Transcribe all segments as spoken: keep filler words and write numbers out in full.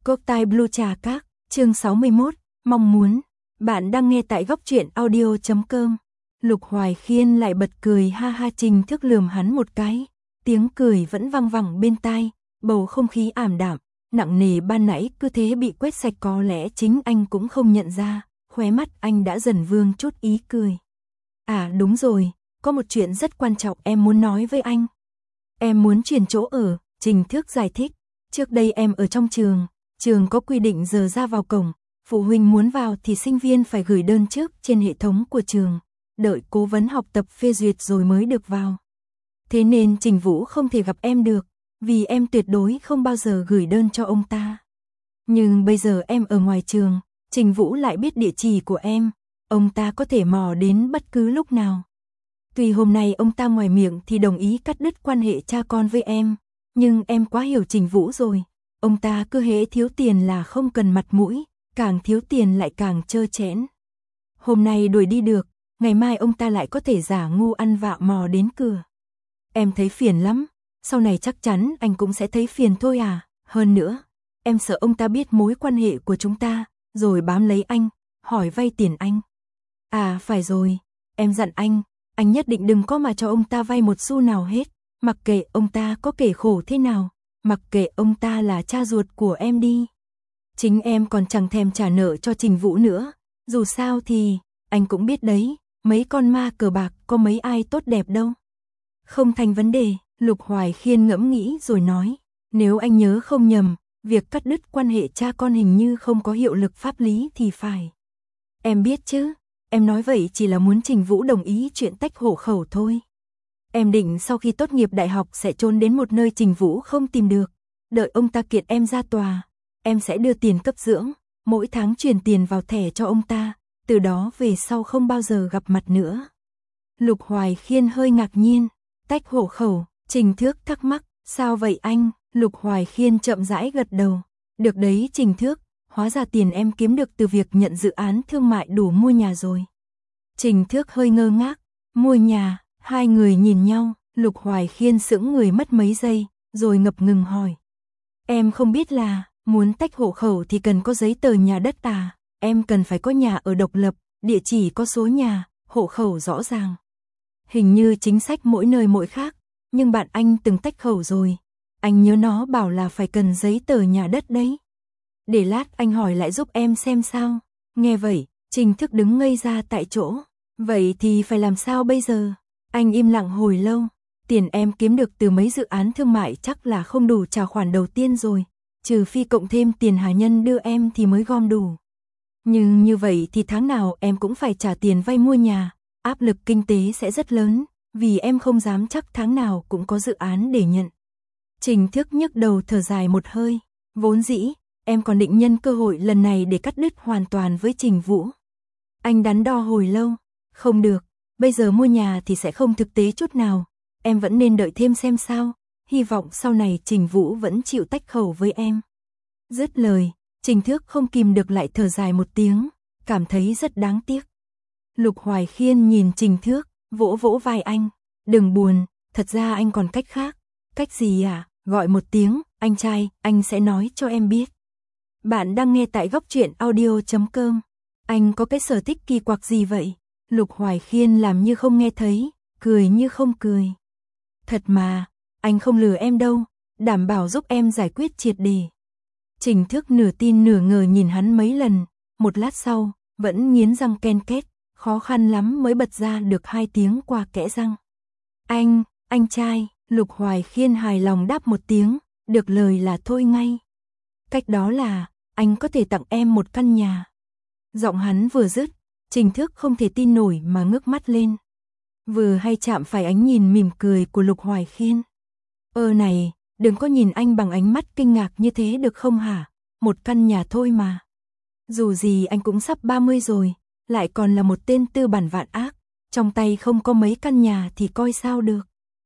Cốc tai Blue Trà Các, chương sáu mươi mốt, mong muốn. Bạn đang nghe tại góc truyện audio chấm com. Lục Hoài Khiên lại bật cười ha ha. Trình Thức lườm hắn một cái, tiếng cười vẫn vang vẳng bên tai, bầu không khí ảm đạm, nặng nề ban nãy cứ thế bị quét sạch, có lẽ chính anh cũng không nhận ra, khóe mắt anh đã dần vương chút ý cười. À đúng rồi, có một chuyện rất quan trọng em muốn nói với anh. Em muốn chuyển chỗ ở, Trình Thức giải thích. Trước đây em ở trong trường, trường có quy định giờ ra vào cổng, phụ huynh muốn vào thì sinh viên phải gửi đơn trước trên hệ thống của trường, đợi cố vấn học tập phê duyệt rồi mới được vào. Thế nên Trình Vũ không thể gặp em được, vì em tuyệt đối không bao giờ gửi đơn cho ông ta. Nhưng bây giờ em ở ngoài trường, Trình Vũ lại biết địa chỉ của em, ông ta có thể mò đến bất cứ lúc nào. Tuy hôm nay ông ta ngoài miệng thì đồng ý cắt đứt quan hệ cha con với em, nhưng em quá hiểu Trình Vũ rồi, ông ta cứ hễ thiếu tiền là không cần mặt mũi, càng thiếu tiền lại càng trơ trẽn. Hôm nay đuổi đi được, ngày mai ông ta lại có thể giả ngu ăn vạ mò đến cửa. Em thấy phiền lắm, sau này chắc chắn anh cũng sẽ thấy phiền thôi à, hơn nữa, em sợ ông ta biết mối quan hệ của chúng ta, rồi bám lấy anh, hỏi vay tiền anh. À phải rồi, em dặn anh, anh nhất định đừng có mà cho ông ta vay một xu nào hết, mặc kệ ông ta có kể khổ thế nào, mặc kệ ông ta là cha ruột của em đi. Chính em còn chẳng thèm trả nợ cho Trình Vũ nữa, dù sao thì, anh cũng biết đấy, mấy con ma cờ bạc có mấy ai tốt đẹp đâu. Không thành vấn đề, Lục Hoài Khiên ngẫm nghĩ rồi nói, nếu anh nhớ không nhầm, việc cắt đứt quan hệ cha con hình như không có hiệu lực pháp lý thì phải. Em biết chứ, em nói vậy chỉ là muốn Trình Vũ đồng ý chuyện tách hộ khẩu thôi. Em định sau khi tốt nghiệp đại học sẽ trốn đến một nơi Trình Vũ không tìm được, đợi ông ta kiện em ra tòa, em sẽ đưa tiền cấp dưỡng, mỗi tháng chuyển tiền vào thẻ cho ông ta, từ đó về sau không bao giờ gặp mặt nữa. Lục Hoài Khiên hơi ngạc nhiên, tách hộ khẩu, Trình Thước thắc mắc, sao vậy anh? Lục Hoài Khiên chậm rãi gật đầu, được đấy Trình Thước, hóa ra tiền em kiếm được từ việc nhận dự án thương mại đủ mua nhà rồi. Trình Thước hơi ngơ ngác, mua nhà, hai người nhìn nhau, Lục Hoài Khiên sững người mất mấy giây, rồi ngập ngừng hỏi. Em không biết là, muốn tách hộ khẩu thì cần có giấy tờ nhà đất à, em cần phải có nhà ở độc lập, địa chỉ có số nhà, hộ khẩu rõ ràng. Hình như chính sách mỗi nơi mỗi khác, nhưng bạn anh từng tách khẩu rồi, anh nhớ nó bảo là phải cần giấy tờ nhà đất đấy. Để lát anh hỏi lại giúp em xem sao. Nghe vậy, Trình Thức đứng ngây ra tại chỗ. Vậy thì phải làm sao bây giờ? Anh im lặng hồi lâu. Tiền em kiếm được từ mấy dự án thương mại chắc là không đủ trả khoản đầu tiên rồi, trừ phi cộng thêm tiền Hà Nhân đưa em thì mới gom đủ. Nhưng như vậy thì tháng nào em cũng phải trả tiền vay mua nhà, áp lực kinh tế sẽ rất lớn, vì em không dám chắc tháng nào cũng có dự án để nhận. Trình Thức nhức đầu thở dài một hơi, vốn dĩ, em còn định nhân cơ hội lần này để cắt đứt hoàn toàn với Trình Vũ. Anh đắn đo hồi lâu, không được, bây giờ mua nhà thì sẽ không thực tế chút nào, em vẫn nên đợi thêm xem sao, hy vọng sau này Trình Vũ vẫn chịu tách khẩu với em. Dứt lời, Trình Thước không kìm được lại thở dài một tiếng, cảm thấy rất đáng tiếc. Lục Hoài Khiên nhìn Trình Thước, vỗ vỗ vai anh, đừng buồn, thật ra anh còn cách khác. Cách gì à? Gọi một tiếng, anh trai, anh sẽ nói cho em biết. Bạn đang nghe tại góc truyện audio chấm com. Anh có cái sở thích kỳ quặc gì vậy? Lục Hoài Khiên làm như không nghe thấy, cười như không cười. Thật mà, anh không lừa em đâu, đảm bảo giúp em giải quyết triệt đề. Trình Thức nửa tin nửa ngờ nhìn hắn mấy lần, một lát sau, vẫn nghiến răng ken két, khó khăn lắm mới bật ra được hai tiếng qua kẽ răng. Anh, anh trai, Lục Hoài Khiên hài lòng đáp một tiếng, được lời là thôi ngay. Cách đó là, anh có thể tặng em một căn nhà. Giọng hắn vừa dứt, Trình Thức không thể tin nổi mà ngước mắt lên. Vừa hay chạm phải ánh nhìn mỉm cười của Lục Hoài Khiên. Ơ này, đừng có nhìn anh bằng ánh mắt kinh ngạc như thế được không hả? Một căn nhà thôi mà. Dù gì anh cũng sắp ba mươi rồi, lại còn là một tên tư bản vạn ác, trong tay không có mấy căn nhà thì coi sao được.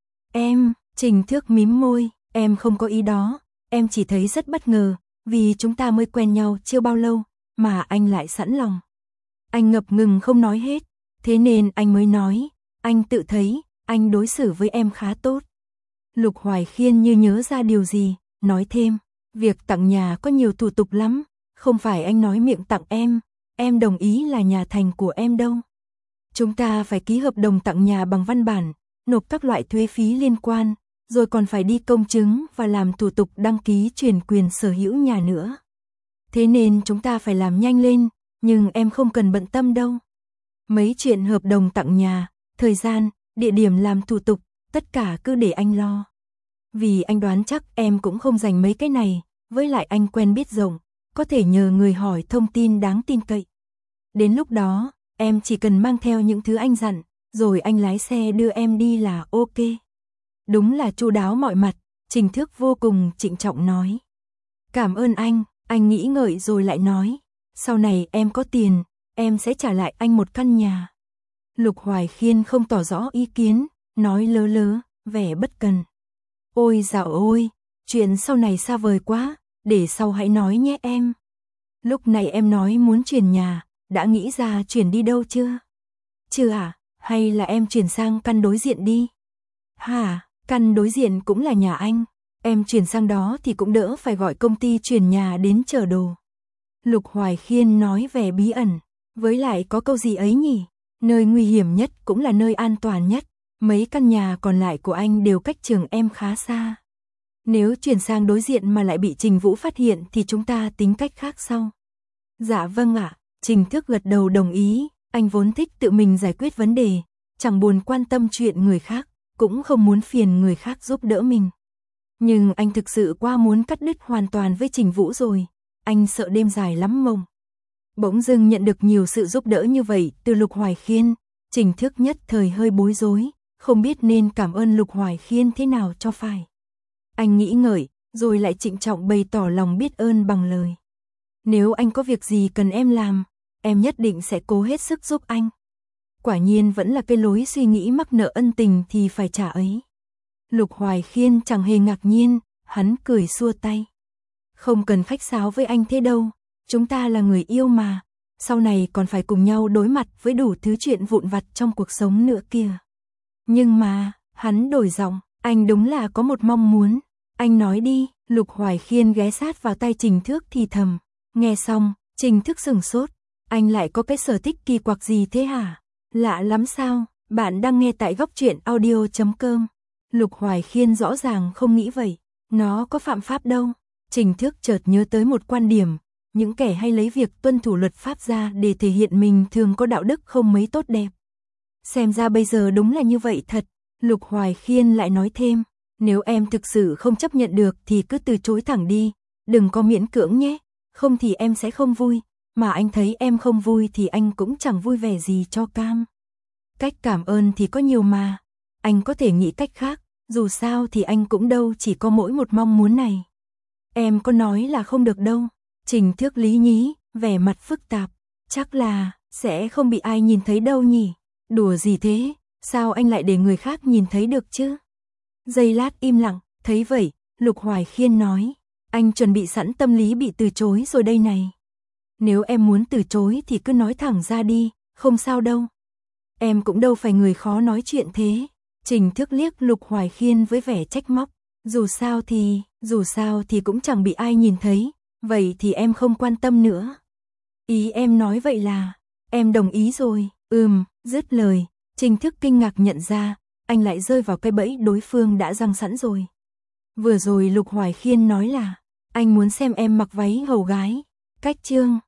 Em, Trình Thước mím môi, em không có ý đó, em chỉ thấy rất bất ngờ, vì chúng ta mới quen nhau chưa bao lâu, mà anh lại sẵn lòng. Anh ngập ngừng không nói hết, thế nên anh mới nói, anh tự thấy, anh đối xử với em khá tốt. Lục Hoài Khiên như nhớ ra điều gì, nói thêm, Việc tặng nhà có nhiều thủ tục lắm, không phải anh nói miệng tặng em, em đồng ý là nhà thành của em đâu. Chúng ta phải ký hợp đồng tặng nhà bằng văn bản, nộp các loại thuế phí liên quan, rồi còn phải đi công chứng và làm thủ tục đăng ký chuyển quyền sở hữu nhà nữa. Thế nên chúng ta phải làm nhanh lên, nhưng em không cần bận tâm đâu. Mấy chuyện hợp đồng tặng nhà, thời gian, địa điểm làm thủ tục, tất cả cứ để anh lo. Vì anh đoán chắc em cũng không dành mấy cái này, với lại anh quen biết rộng, có thể nhờ người hỏi thông tin đáng tin cậy. Đến lúc đó, em chỉ cần mang theo những thứ anh dặn, rồi anh lái xe đưa em đi là ok. Đúng là chu đáo mọi mặt, Trình Thước vô cùng trịnh trọng nói. Cảm ơn anh, anh nghĩ ngợi rồi lại nói, sau này em có tiền, em sẽ trả lại anh một căn nhà. Lục Hoài Khiên không tỏ rõ ý kiến, nói lớ lớ, vẻ bất cần. Ôi dạo ôi, chuyện sau này xa vời quá, để sau hãy nói nhé em. Lúc này em nói muốn chuyển nhà, đã nghĩ ra chuyển đi đâu chưa? Chưa à, hay là em chuyển sang căn đối diện đi? Hả, căn đối diện cũng là nhà anh, em chuyển sang đó thì cũng đỡ phải gọi công ty chuyển nhà đến chở đồ. Lục Hoài Khiên nói vẻ bí ẩn, với lại có câu gì ấy nhỉ? Nơi nguy hiểm nhất cũng là nơi an toàn nhất, mấy căn nhà còn lại của anh đều cách trường em khá xa. Nếu chuyển sang đối diện mà lại bị Trình Vũ phát hiện thì chúng ta tính cách khác sau. Dạ vâng ạ, Trình Thước gật đầu đồng ý, anh vốn thích tự mình giải quyết vấn đề, chẳng buồn quan tâm chuyện người khác, cũng không muốn phiền người khác giúp đỡ mình. Nhưng anh thực sự quá muốn cắt đứt hoàn toàn với Trình Vũ rồi, anh sợ đêm dài lắm mộng. Bỗng dưng nhận được nhiều sự giúp đỡ như vậy từ Lục Hoài Khiên, Trình Thước nhất thời hơi bối rối, không biết nên cảm ơn Lục Hoài Khiên thế nào cho phải. Anh nghĩ ngợi, rồi lại trịnh trọng bày tỏ lòng biết ơn bằng lời. Nếu anh có việc gì cần em làm, em nhất định sẽ cố hết sức giúp anh. Quả nhiên vẫn là cái lối suy nghĩ mắc nợ ân tình thì phải trả ấy. Lục Hoài Khiên chẳng hề ngạc nhiên, hắn cười xua tay. Không cần khách sáo với anh thế đâu, chúng ta là người yêu mà, sau này còn phải cùng nhau đối mặt với đủ thứ chuyện vụn vặt trong cuộc sống nữa kìa. Nhưng mà, hắn đổi giọng, anh đúng là có một mong muốn, anh nói đi. Lục Hoài Khiên ghé sát vào tay Trình Thước thì thầm, nghe xong, Trình Thước sửng sốt, anh lại có cái sở thích kỳ quặc gì thế hả? Lạ lắm sao? Bạn đang nghe tại góc truyện audio chấm com. Lục Hoài Khiên rõ ràng không nghĩ vậy, nó có phạm pháp đâu. Trình Thước chợt nhớ tới một quan điểm, những kẻ hay lấy việc tuân thủ luật pháp ra để thể hiện mình thường có đạo đức không mấy tốt đẹp. Xem ra bây giờ đúng là như vậy thật. Lục Hoài Khiên lại nói thêm, nếu em thực sự không chấp nhận được thì cứ từ chối thẳng đi, đừng có miễn cưỡng nhé, không thì em sẽ không vui, mà anh thấy em không vui thì anh cũng chẳng vui vẻ gì cho cam. Cách cảm ơn thì có nhiều mà, anh có thể nghĩ cách khác, dù sao thì anh cũng đâu chỉ có mỗi một mong muốn này. Em có nói là không được đâu. Trình Thước lý nhí, vẻ mặt phức tạp, chắc là sẽ không bị ai nhìn thấy đâu nhỉ. Đùa gì thế, sao anh lại để người khác nhìn thấy được chứ? Giây lát im lặng, thấy vậy, Lục Hoài Khiên nói, anh chuẩn bị sẵn tâm lý bị từ chối rồi đây này. Nếu em muốn từ chối thì cứ nói thẳng ra đi, không sao đâu. Em cũng đâu phải người khó nói chuyện thế. Trình Thước liếc Lục Hoài Khiên với vẻ trách móc, dù sao thì, dù sao thì cũng chẳng bị ai nhìn thấy, vậy thì em không quan tâm nữa. Ý em nói vậy là, em đồng ý rồi, ừm, dứt lời, Trình Thước kinh ngạc nhận ra, anh lại rơi vào cái bẫy đối phương đã giăng sẵn rồi. Vừa rồi Lục Hoài Khiên nói là, anh muốn xem em mặc váy hầu gái, cách chương.